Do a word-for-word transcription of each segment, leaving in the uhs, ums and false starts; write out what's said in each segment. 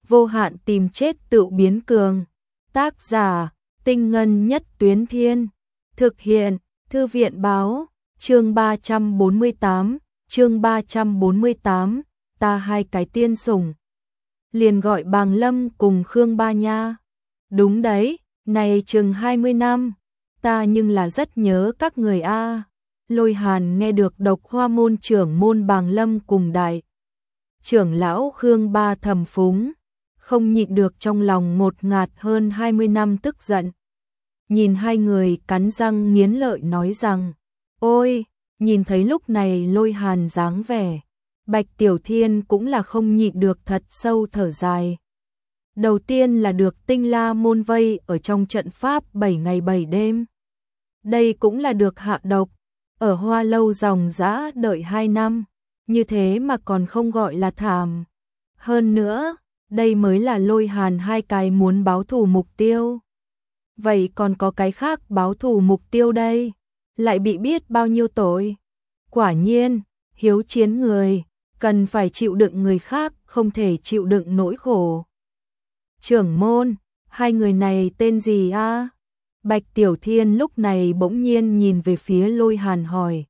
vô hạn tìm chết tự biến cường. Tác giả, Tinh Ngân Nhất Tuyến Thiên. Thực hiện, Thư viện Báo. Chương ba trăm bốn mươi tám, chương ba trăm bốn mươi tám, ta hai cái tiên sủng. Liền gọi Bàng Lâm cùng Khương Ba nha. Đúng đấy, này chừng hai mươi năm, ta nhưng là rất nhớ các người a. Lôi Hàn nghe được Độc Hoa môn trưởng môn Bàng Lâm cùng đại trưởng lão Khương Ba thầm phúng, không nhịn được trong lòng ngột ngạt hơn hai mươi năm tức giận. Nhìn hai người cắn răng nghiến lợi nói rằng, ôi, nhìn thấy lúc này Lôi Hàn dáng vẻ, Bạch Tiểu Thiên cũng là không nhịn được thật sâu thở dài. Đầu tiên là được Tinh La môn vây ở trong trận pháp bảy ngày bảy đêm. Đây cũng là được hạ độc, ở Hoa Lâu dòng dã đợi hai năm, như thế mà còn không gọi là thảm. Hơn nữa, đây mới là Lôi Hàn hai cái muốn báo thù mục tiêu. Vậy còn có cái khác báo thù mục tiêu đây, lại bị biết bao nhiêu tội. Quả nhiên, hiếu chiến người, cần phải chịu đựng người khác, không thể chịu đựng nỗi khổ. Trưởng môn, hai người này tên gì a? Bạch Tiểu Thiên lúc này bỗng nhiên nhìn về phía Lôi Hàn hỏi.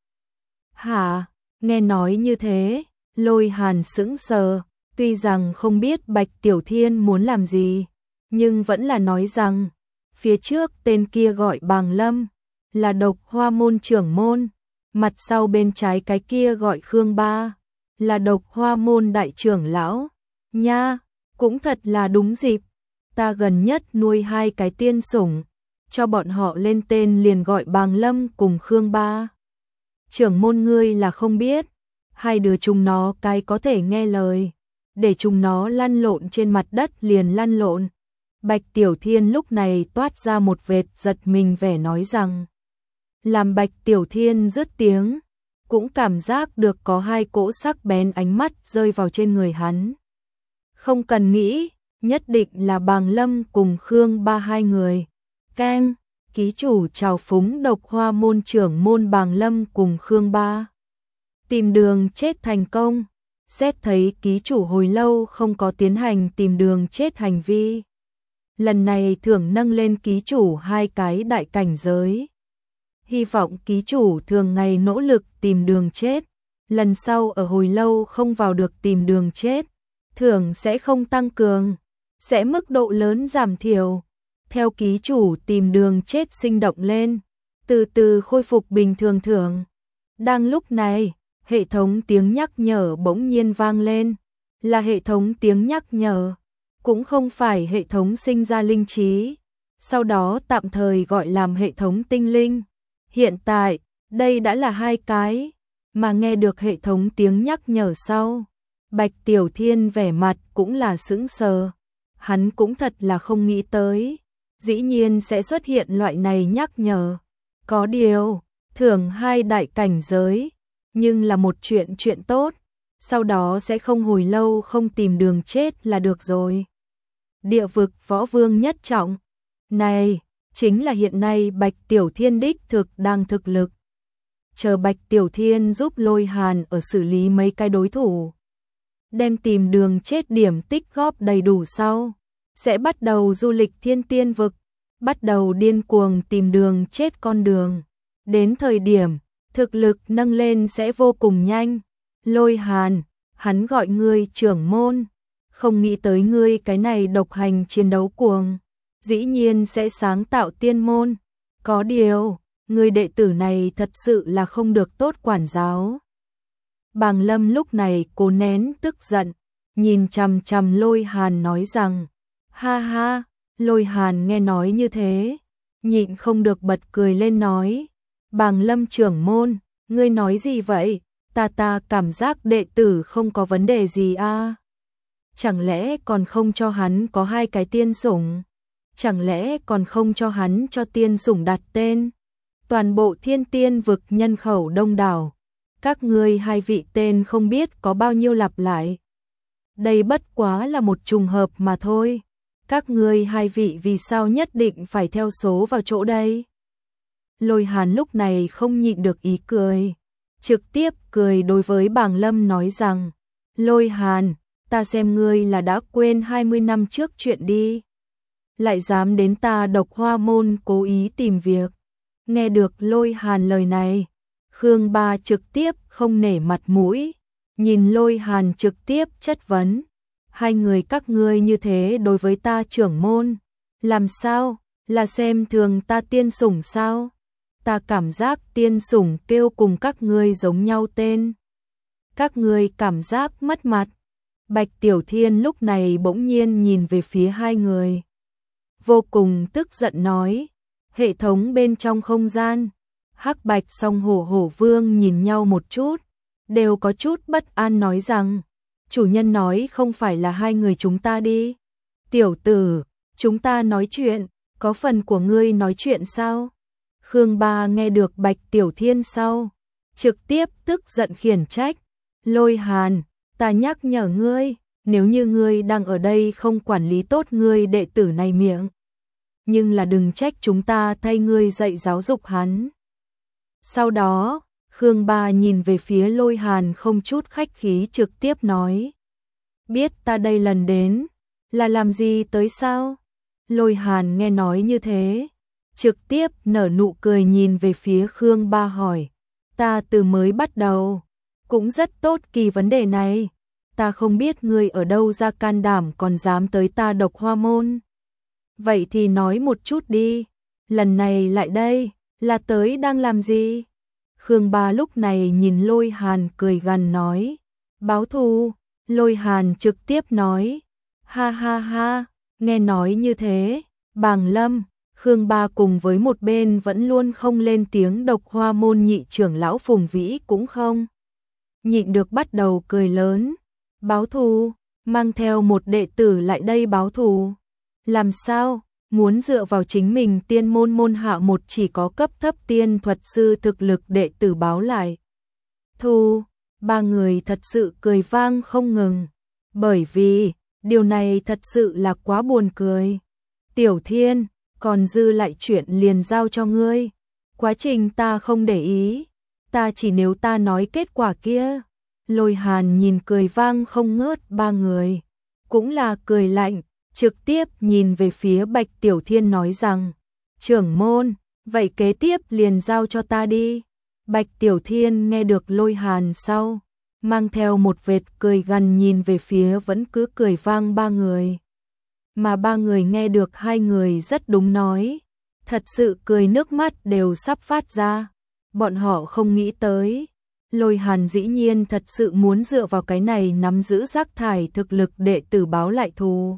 Hả, nghe nói như thế, Lôi Hàn sững sờ, tuy rằng không biết Bạch Tiểu Thiên muốn làm gì, nhưng vẫn là nói rằng, phía trước tên kia gọi Bàng Lâm, là Độc Hoa môn trưởng môn, mặt sau bên trái cái kia gọi Khương Ba, là Độc Hoa môn đại trưởng lão. Nha, cũng thật là đúng dịp, ta gần nhất nuôi hai cái tiên sủng, cho bọn họ lên tên liền gọi Bàng Lâm cùng Khương Ba. Trưởng môn ngươi là không biết, hai đứa chúng nó cái có thể nghe lời, để chúng nó lăn lộn trên mặt đất liền lăn lộn. Bạch Tiểu Thiên lúc này toát ra một vệt giật mình vẻ nói rằng, làm Bạch Tiểu Thiên dứt tiếng, cũng cảm giác được có hai cỗ sắc bén ánh mắt rơi vào trên người hắn. Không cần nghĩ, nhất định là Bàng Lâm cùng Khương Ba hai người. Keng, ký chủ chào phúng Độc Hoa môn trưởng môn Bàng Lâm cùng Khương Ba. Tìm đường chết thành công. Xét thấy ký chủ hồi lâu không có tiến hành tìm đường chết hành vi. Lần này thưởng nâng lên ký chủ hai cái đại cảnh giới. Hy vọng ký chủ thường ngày nỗ lực tìm đường chết. Lần sau ở hồi lâu không vào được tìm đường chết, thưởng sẽ không tăng cường, sẽ mức độ lớn giảm thiểu. Theo ký chủ tìm đường chết sinh động lên, từ từ khôi phục bình thường thưởng. Đang lúc này, hệ thống tiếng nhắc nhở bỗng nhiên vang lên, là hệ thống tiếng nhắc nhở, cũng không phải hệ thống sinh ra linh trí, sau đó tạm thời gọi làm hệ thống tinh linh. Hiện tại, đây đã là hai cái, mà nghe được hệ thống tiếng nhắc nhở sau. Bạch Tiểu Thiên vẻ mặt cũng là sững sờ, hắn cũng thật là không nghĩ tới, dĩ nhiên sẽ xuất hiện loại này nhắc nhở. Có điều, thưởng hai đại cảnh giới, nhưng là một chuyện chuyện tốt, sau đó sẽ không hồi lâu không tìm đường chết là được rồi. Địa vực võ vương nhất trọng, này, chính là hiện nay Bạch Tiểu Thiên đích thực đang thực lực. Chờ Bạch Tiểu Thiên giúp Lôi Hàn ở xử lý mấy cái đối thủ, đem tìm đường chết điểm tích góp đầy đủ sau, sẽ bắt đầu du lịch thiên tiên vực, bắt đầu điên cuồng tìm đường chết con đường. Đến thời điểm, thực lực nâng lên sẽ vô cùng nhanh. Lôi Hàn, hắn gọi ngươi trưởng môn, không nghĩ tới ngươi cái này độc hành chiến đấu cuồng, dĩ nhiên sẽ sáng tạo tiên môn. Có điều, người đệ tử này thật sự là không được tốt quản giáo. Bàng Lâm lúc này cố nén tức giận, nhìn chằm chằm Lôi Hàn nói rằng, ha ha. Lôi Hàn nghe nói như thế, nhịn không được bật cười lên nói, Bàng Lâm trưởng môn, ngươi nói gì vậy? Ta ta cảm giác đệ tử không có vấn đề gì a. Chẳng lẽ còn không cho hắn có hai cái tiên sủng? Chẳng lẽ còn không cho hắn cho tiên sủng đặt tên? Toàn bộ thiên tiên vực nhân khẩu đông đảo, các ngươi hai vị tên không biết có bao nhiêu lặp lại. Đây bất quá là một trùng hợp mà thôi. Các ngươi hai vị vì sao nhất định phải theo số vào chỗ đây? Lôi Hàn lúc này không nhịn được ý cười, trực tiếp cười đối với Bàng Lâm nói rằng, Lôi Hàn, ta ta xem ngươi là đã quên hai mươi năm trước chuyện đi. Lại dám đến ta Độc Hoa Môn cố ý tìm việc. Nghe được Lôi Hàn lời này, Khương Ba trực tiếp không nể mặt mũi, nhìn Lôi Hàn trực tiếp chất vấn. Hai người các ngươi như thế đối với ta trưởng môn, làm sao, là xem thường ta tiên sủng sao? Ta cảm giác tiên sủng kêu cùng các ngươi giống nhau tên. Các ngươi cảm giác mất mặt. Bạch Tiểu Thiên lúc này bỗng nhiên nhìn về phía hai người. Vô cùng tức giận nói, hệ thống bên trong không gian, Hắc Bạch song hổ hổ vương nhìn nhau một chút, đều có chút bất an nói rằng, chủ nhân nói không phải là hai người chúng ta đi. Tiểu tử, chúng ta nói chuyện, có phần của ngươi nói chuyện sao? Khương Ba nghe được Bạch Tiểu Thiên sau, trực tiếp tức giận khiển trách, Lôi Hàn, ta nhắc nhở ngươi, nếu như ngươi đang ở đây không quản lý tốt ngươi đệ tử này miệng, nhưng là đừng trách chúng ta thay ngươi dạy giáo dục hắn. Sau đó, Khương Ba nhìn về phía Lôi Hàn không chút khách khí trực tiếp nói, biết ta đây lần đến, là làm gì tới sao? Lôi Hàn nghe nói như thế, trực tiếp nở nụ cười nhìn về phía Khương Ba hỏi, ta từ mới bắt đầu, cũng rất tốt kỳ vấn đề này, ta không biết ngươi ở đâu ra can đảm còn dám tới ta Độc Hoa Môn. Vậy thì nói một chút đi, lần này lại đây, là tới đang làm gì? Khương Ba lúc này nhìn Lôi Hàn cười gằn nói, báo thù. Lôi Hàn trực tiếp nói, ha ha ha, nghe nói như thế, Bàng Lâm, Khương Ba cùng với một bên vẫn luôn không lên tiếng Độc Hoa Môn nhị trưởng lão Phùng Vĩ cũng không nhịn được bắt đầu cười lớn, báo thù, mang theo một đệ tử lại đây báo thù. Làm sao, muốn dựa vào chính mình tiên môn môn hạ một chỉ có cấp thấp tiên thuật sư thực lực đệ tử báo lại thù. Ba người thật sự cười vang không ngừng, bởi vì điều này thật sự là quá buồn cười. Tiểu Thiên, còn dư lại chuyện liền giao cho ngươi, quá trình ta không để ý, ta chỉ nếu ta nói kết quả kia. Lôi Hàn nhìn cười vang không ngớt ba người, cũng là cười lạnh, trực tiếp nhìn về phía Bạch Tiểu Thiên nói rằng, trưởng môn, vậy kế tiếp liền giao cho ta đi. Bạch Tiểu Thiên nghe được Lôi Hàn sau, mang theo một vệt cười gằn nhìn về phía vẫn cứ cười vang ba người. Mà ba người nghe được hai người rất đúng nói, thật sự cười nước mắt đều sắp phát ra. Bọn họ không nghĩ tới, Lôi Hàn dĩ nhiên thật sự muốn dựa vào cái này nắm giữ rác thải thực lực đệ tử báo lại thù.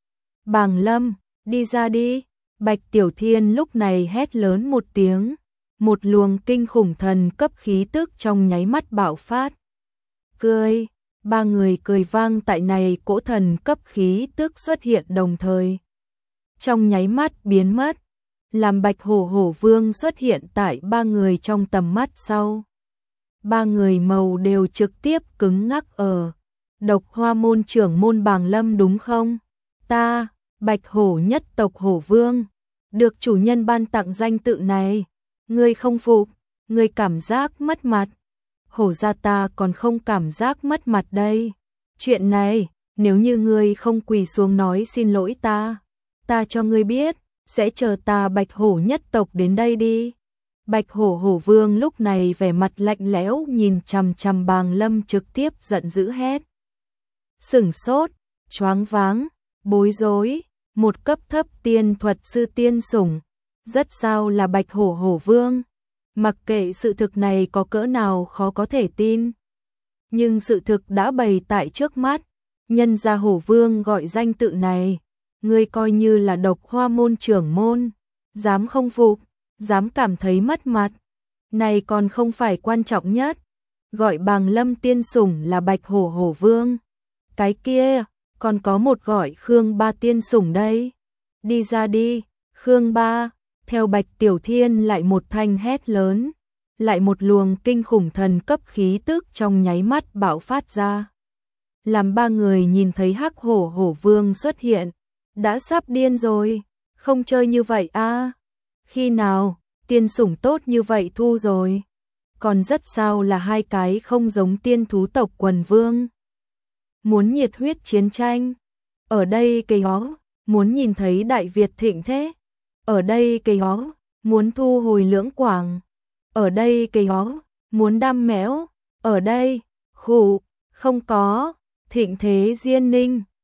Bàng Lâm, đi ra đi. Bạch Tiểu Thiên lúc này hét lớn một tiếng, một luồng kinh khủng thần cấp khí tức trong nháy mắt bạo phát. Cười, ba người cười vang tại này cỗ thần cấp khí tức xuất hiện đồng thời. Trong nháy mắt biến mất, làm Bạch Hổ Hổ Vương xuất hiện tại ba người trong tầm mắt sau. Ba người màu đều trực tiếp cứng ngắc ở. Độc Hoa Môn trưởng môn Bàng Lâm đúng không? Ta, Bạch Hổ nhất tộc Hổ Vương, được chủ nhân ban tặng danh tự này. Ngươi không phục, ngươi cảm giác mất mặt. Hổ gia ta còn không cảm giác mất mặt đây. Chuyện này, nếu như ngươi không quỳ xuống nói xin lỗi ta, ta cho ngươi biết, sẽ chờ ta Bạch Hổ nhất tộc đến đây đi. Bạch Hổ Hổ Vương lúc này vẻ mặt lạnh lẽo nhìn chằm chằm Bàng Lâm trực tiếp giận dữ hét. Sửng sốt, choáng váng, bối rối, một cấp thấp tiên thuật sư tiên sủng, rất sao là Bạch Hổ Hổ Vương. Mặc kệ sự thực này có cỡ nào khó có thể tin, nhưng sự thực đã bày tại trước mắt, nhân gia Hổ Vương gọi danh tự này, ngươi coi như là Độc Hoa Môn trưởng môn, dám không phục, dám cảm thấy mất mặt. Này còn không phải quan trọng nhất, gọi Bàng Lâm tiên sủng là Bạch Hổ Hổ Vương. Cái kia, còn có một gọi Khương Ba tiên sủng đây. Đi ra đi, Khương Ba. Theo Bạch Tiểu Thiên lại một thanh hét lớn, lại một luồng kinh khủng thần cấp khí tức trong nháy mắt bạo phát ra. Làm ba người nhìn thấy Hắc Hổ Hổ Vương xuất hiện, đã sắp điên rồi, không chơi như vậy a. À? Khi nào, tiên sủng tốt như vậy thu rồi, còn rất sao là hai cái không giống tiên thú tộc quần vương. muốn nhiệt huyết chiến tranh. Ở đây cây ó, muốn nhìn thấy Đại Việt thịnh thế. Ở đây cây ó, muốn thu hồi Lưỡng Quảng. Ở đây cây ó, muốn đam mẽo. Ở đây, khụ, không có, thịnh thế Diên Ninh.